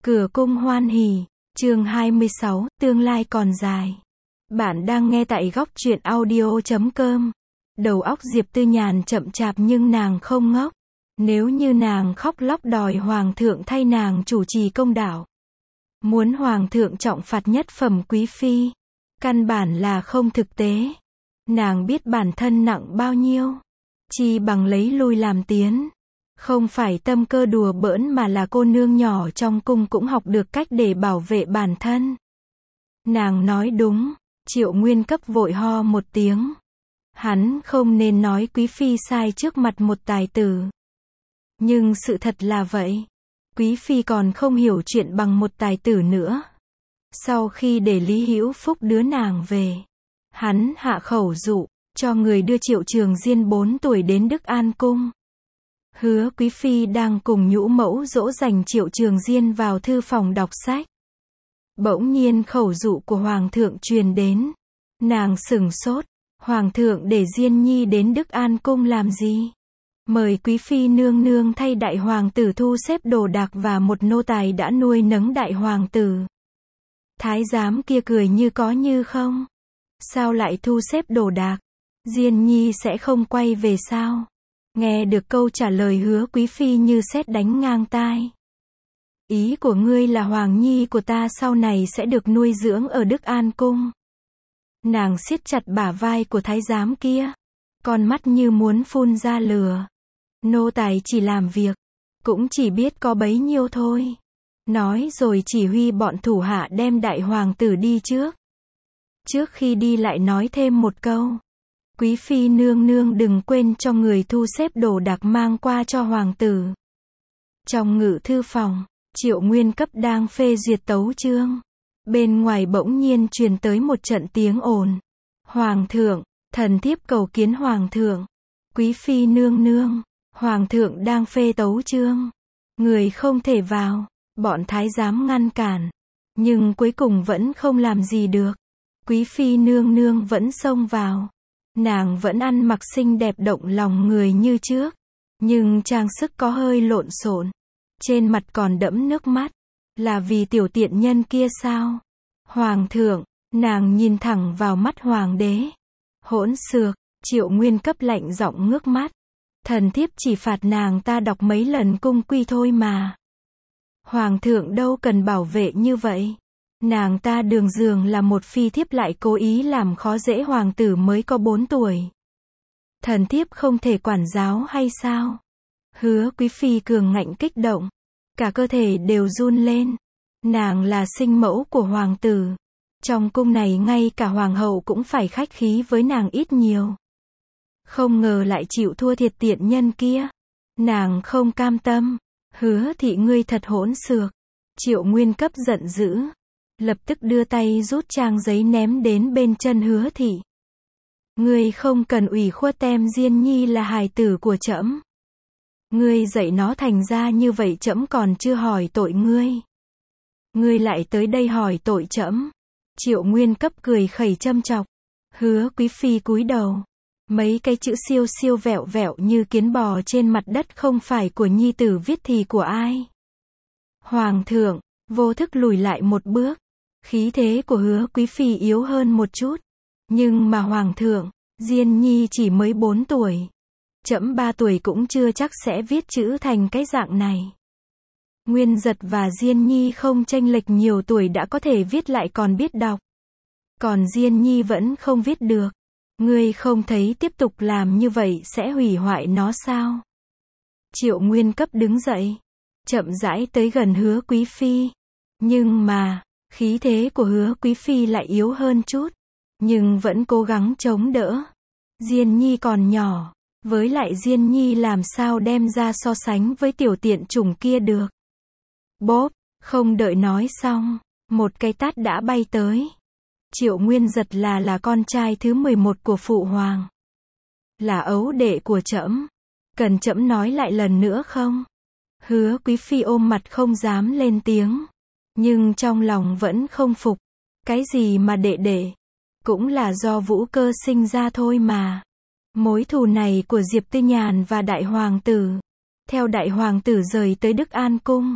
Cửa cung hoan hỉ, chương 26, tương lai còn dài. Bạn đang nghe tại góc truyện audio.com. Đầu óc Diệp Tư Nhàn chậm chạp nhưng nàng không ngốc. Nếu như nàng khóc lóc đòi hoàng thượng thay nàng chủ trì công đạo, muốn hoàng thượng trọng phạt nhất phẩm quý phi, căn bản là không thực tế. Nàng biết bản thân nặng bao nhiêu, chi bằng lấy lui làm tiến. Không phải tâm cơ đùa bỡn mà là cô nương nhỏ trong cung cũng học được cách để bảo vệ bản thân. Nàng nói đúng, Triệu Nguyên Cấp vội ho một tiếng. Hắn không nên nói quý phi sai trước mặt một tài tử. Nhưng sự thật là vậy. Quý phi còn không hiểu chuyện bằng một tài tử nữa. Sau khi để Lý Hữu Phúc đưa nàng về, hắn hạ khẩu dụ, cho người đưa Triệu Trường Diên 4 tuổi đến Đức An Cung. Hứa quý phi đang cùng nhũ mẫu dỗ dành Triệu Trường Diên vào thư phòng đọc sách. Bỗng nhiên khẩu dụ của hoàng thượng truyền đến. Nàng sửng sốt, hoàng thượng để Diên Nhi đến Đức An Cung làm gì? Mời quý phi nương nương thay đại hoàng tử thu xếp đồ đạc và một nô tài đã nuôi nấng đại hoàng tử. Thái giám kia cười như có như không. Sao lại thu xếp đồ đạc? Diên Nhi sẽ không quay về sao? Nghe được câu trả lời hứa quý phi như sét đánh ngang tai. Ý của ngươi là hoàng nhi của ta sau này sẽ được nuôi dưỡng ở Đức An Cung. Nàng siết chặt bả vai của thái giám kia, con mắt như muốn phun ra lửa. Nô tài chỉ làm việc, cũng chỉ biết có bấy nhiêu thôi. Nói rồi chỉ huy bọn thủ hạ đem đại hoàng tử đi trước. Trước khi đi lại nói thêm một câu. Quý phi nương nương đừng quên cho người thu xếp đồ đạc mang qua cho hoàng tử. Trong ngự thư phòng, Triệu Nguyên Cấp đang phê duyệt tấu chương. Bên ngoài bỗng nhiên truyền tới một trận tiếng ồn. Hoàng thượng, thần thiếp cầu kiến hoàng thượng. Quý phi nương nương, hoàng thượng đang phê tấu chương. Người không thể vào, bọn thái giám ngăn cản. Nhưng cuối cùng vẫn không làm gì được. Quý phi nương nương vẫn xông vào. Nàng vẫn ăn mặc xinh đẹp động lòng người như trước, nhưng trang sức có hơi lộn xộn, trên mặt còn đẫm nước mắt. Là vì tiểu tiện nhân kia sao? Hoàng thượng, nàng nhìn thẳng vào mắt hoàng đế. Hỗn xược, Triệu Nguyên Cấp lạnh giọng ngước mắt. Thần thiếp chỉ phạt nàng ta đọc mấy lần cung quy thôi mà. Hoàng thượng đâu cần bảo vệ như vậy. Nàng ta đường dường là một phi thiếp lại cố ý làm khó dễ hoàng tử mới có 4 tuổi. Thần thiếp không thể quản giáo hay sao? Hứa quý phi cường ngạnh kích động. Cả cơ thể đều run lên. Nàng là sinh mẫu của hoàng tử. Trong cung này ngay cả hoàng hậu cũng phải khách khí với nàng ít nhiều. Không ngờ lại chịu thua thiệt tiện nhân kia. Nàng không cam tâm. Hứa thị ngươi thật hỗn xược. Triệu Nguyên Cấp giận dữ. Lập tức đưa tay rút trang giấy ném đến bên chân hứa thị. Ngươi không cần ủy khuất tem Diên Nhi là hài tử của trẫm. Ngươi dạy nó thành ra như vậy trẫm còn chưa hỏi tội ngươi. Ngươi lại tới đây hỏi tội trẫm. Triệu Nguyên Cấp cười khẩy châm chọc. Hứa quý phi cúi đầu. Mấy cái chữ siêu siêu vẹo vẹo như kiến bò trên mặt đất không phải của nhi tử viết thì của ai. Hoàng thượng, vô thức lùi lại một bước. Khí thế của hứa quý phi yếu hơn một chút. Nhưng mà hoàng thượng, Diên Nhi chỉ mới 4 tuổi. Trẫm 3 tuổi cũng chưa chắc sẽ viết chữ thành cái dạng này. Nguyên Giật và Diên Nhi không chênh lệch nhiều tuổi đã có thể viết lại còn biết đọc. Còn Diên Nhi vẫn không viết được. Ngươi không thấy tiếp tục làm như vậy sẽ hủy hoại nó sao? Triệu Nguyên Cấp đứng dậy, chậm rãi tới gần hứa quý phi. Nhưng mà, khí thế của hứa quý phi lại yếu hơn chút. Nhưng vẫn cố gắng chống đỡ. Diên Nhi còn nhỏ. Với lại Diên Nhi làm sao đem ra so sánh với tiểu tiện chủng kia được. Bốp, không đợi nói xong. Một cái tát đã bay tới. Triệu Nguyên Giật là con trai thứ 11 của phụ hoàng. Là ấu đệ của trẫm. Cần trẫm nói lại lần nữa không? Hứa quý phi ôm mặt không dám lên tiếng. Nhưng trong lòng vẫn không phục. Cái gì mà đệ đệ? Cũng là do Vũ Cơ sinh ra thôi mà. Mối thù này của Diệp Tư Nhàn và đại hoàng tử. Theo đại hoàng tử rời tới Đức An Cung.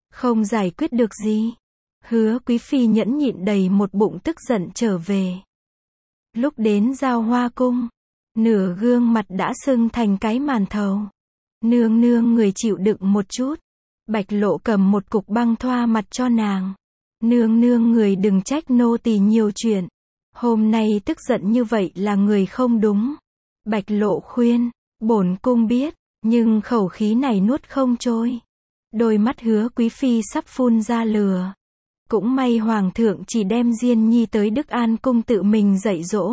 không giải quyết được gì. Hứa Quý Phi nhẫn nhịn đầy một bụng tức giận trở về. Lúc đến Giao Hoa Cung, nửa gương mặt đã sưng thành cái màn thầu. Nương nương người chịu đựng một chút. Bạch Lộ cầm một cục băng thoa mặt cho nàng. Nương nương người đừng trách nô tỳ nhiều chuyện. Hôm nay tức giận như vậy là người không đúng. Bạch Lộ khuyên, bổn cung biết, nhưng khẩu khí này nuốt không trôi. Đôi mắt Hứa Quý Phi sắp phun ra lửa. Cũng may Hoàng thượng chỉ đem Diên Nhi tới Đức An Cung tự mình dạy dỗ.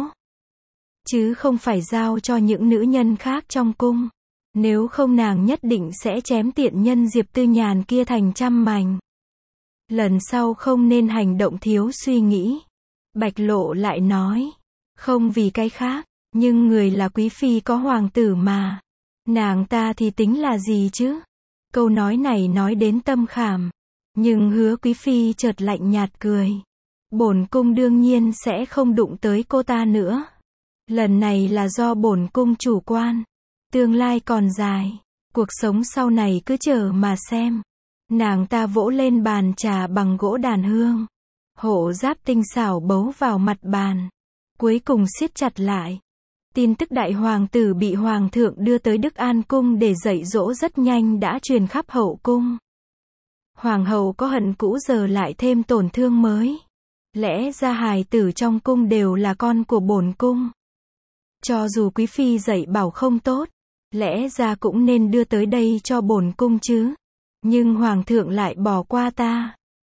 Chứ không phải giao cho những nữ nhân khác trong cung. Nếu không nàng nhất định sẽ chém tiện nhân Diệp Tư Nhàn kia thành trăm mảnh. Lần sau không nên hành động thiếu suy nghĩ. Bạch Lộ lại nói, không vì cái khác, nhưng người là quý phi có hoàng tử mà. Nàng ta thì tính là gì chứ? Câu nói này nói đến tâm khảm. Nhưng Hứa Quý Phi chợt lạnh nhạt cười. Bổn cung đương nhiên sẽ không đụng tới cô ta nữa. Lần này là do bổn cung chủ quan. Tương lai còn dài. Cuộc sống sau này cứ chờ mà xem. Nàng ta vỗ lên bàn trà bằng gỗ đàn hương. Hộ giáp tinh xảo bấu vào mặt bàn. Cuối cùng siết chặt lại. Tin tức đại hoàng tử bị hoàng thượng đưa tới Đức An Cung để dạy dỗ rất nhanh đã truyền khắp hậu cung. Hoàng hậu có hận cũ giờ lại thêm tổn thương mới. Lẽ ra hài tử trong cung đều là con của bổn cung. Cho dù quý phi dạy bảo không tốt, lẽ ra cũng nên đưa tới đây cho bổn cung chứ. Nhưng hoàng thượng lại bỏ qua ta.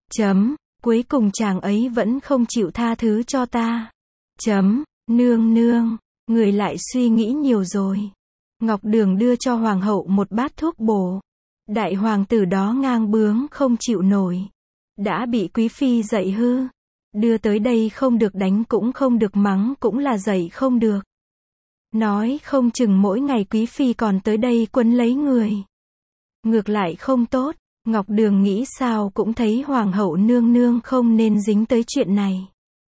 Cuối cùng chàng ấy vẫn không chịu tha thứ cho ta. Nương nương, người lại suy nghĩ nhiều rồi. Ngọc Đường đưa cho hoàng hậu một bát thuốc bổ. Đại hoàng tử đó ngang bướng không chịu nổi. Đã bị quý phi dạy hư. Đưa tới đây không được đánh cũng không được mắng cũng là dạy không được. Nói không chừng mỗi ngày quý phi còn tới đây quấn lấy người. Ngược lại không tốt. Ngọc Đường nghĩ sao cũng thấy hoàng hậu nương nương không nên dính tới chuyện này.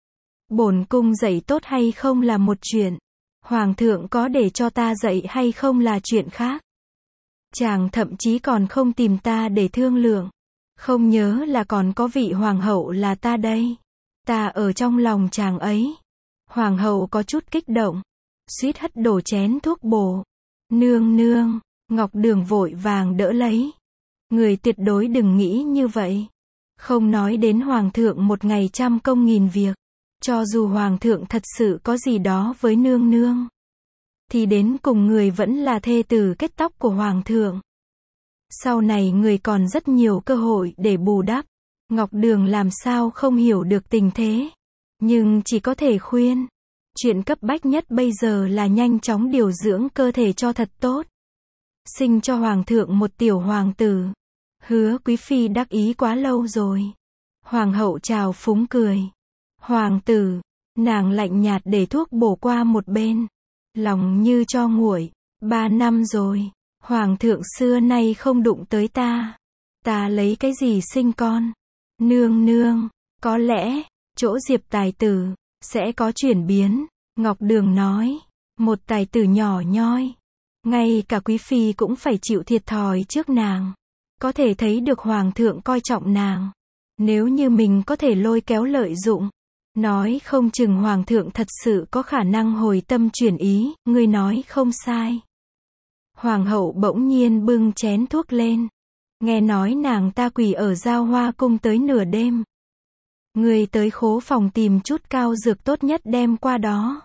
Bổn cung dạy tốt hay không là một chuyện. Hoàng thượng có để cho ta dạy hay không là chuyện khác. Chàng thậm chí còn không tìm ta để thương lượng. Không nhớ là còn có vị hoàng hậu là ta đây. Ta ở trong lòng chàng ấy. Hoàng hậu có chút kích động. Suýt hất đổ chén thuốc bổ. Nương nương, Ngọc Đường vội vàng đỡ lấy. Người tuyệt đối đừng nghĩ như vậy. Không nói đến hoàng thượng một ngày trăm công nghìn việc. Cho dù hoàng thượng thật sự có gì đó với nương nương. Thì đến cùng người vẫn là thê tử kết tóc của hoàng thượng. Sau này người còn rất nhiều cơ hội để bù đắp. Ngọc Đường làm sao không hiểu được tình thế. Nhưng chỉ có thể khuyên. Chuyện cấp bách nhất bây giờ là nhanh chóng điều dưỡng cơ thể cho thật tốt. Sinh cho hoàng thượng một tiểu hoàng tử. Hứa Quý Phi đắc ý quá lâu rồi. Hoàng hậu chào phúng cười. Hoàng tử, nàng lạnh nhạt để thuốc bổ qua một bên. Lòng như cho nguội. 3 năm rồi. Hoàng thượng xưa nay không đụng tới ta. Ta lấy cái gì sinh con? Nương nương, có lẽ, chỗ Diệp tài tử, sẽ có chuyển biến. Ngọc Đường nói. Một tài tử nhỏ nhoi. Ngay cả quý phi cũng phải chịu thiệt thòi trước nàng. Có thể thấy được hoàng thượng coi trọng nàng. Nếu như mình có thể lôi kéo lợi dụng. Nói không chừng hoàng thượng thật sự có khả năng hồi tâm chuyển ý, ngươi nói không sai. Hoàng hậu bỗng nhiên bưng chén thuốc lên. Nghe nói nàng ta quỳ ở Giao Hoa Cung tới nửa đêm. Ngươi tới khố phòng tìm chút cao dược tốt nhất đem qua đó.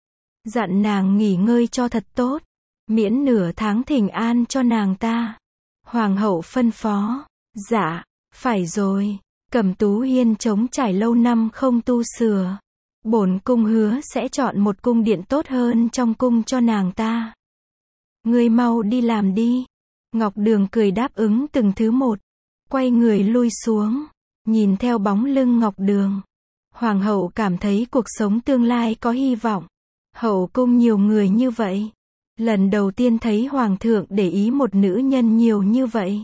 Dặn nàng nghỉ ngơi cho thật tốt. Miễn nửa tháng thỉnh an cho nàng ta. Hoàng hậu phân phó. Dạ, phải rồi. Cẩm Tú Hiên trống trải lâu năm không tu sửa. Bổn cung hứa sẽ chọn một cung điện tốt hơn trong cung cho nàng ta. Ngươi mau đi làm đi. Ngọc Đường cười đáp ứng từng thứ một. Quay người lui xuống. Nhìn theo bóng lưng Ngọc Đường. Hoàng hậu cảm thấy cuộc sống tương lai có hy vọng. Hậu cung nhiều người như vậy. Lần đầu tiên thấy hoàng thượng để ý một nữ nhân nhiều như vậy.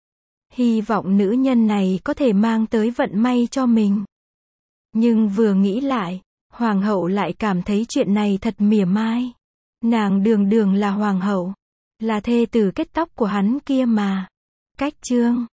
Hy vọng nữ nhân này có thể mang tới vận may cho mình. Nhưng vừa nghĩ lại, hoàng hậu lại cảm thấy chuyện này thật mỉa mai. Nàng đường đường là hoàng hậu, là thê tử kết tóc của hắn kia mà. Cách chương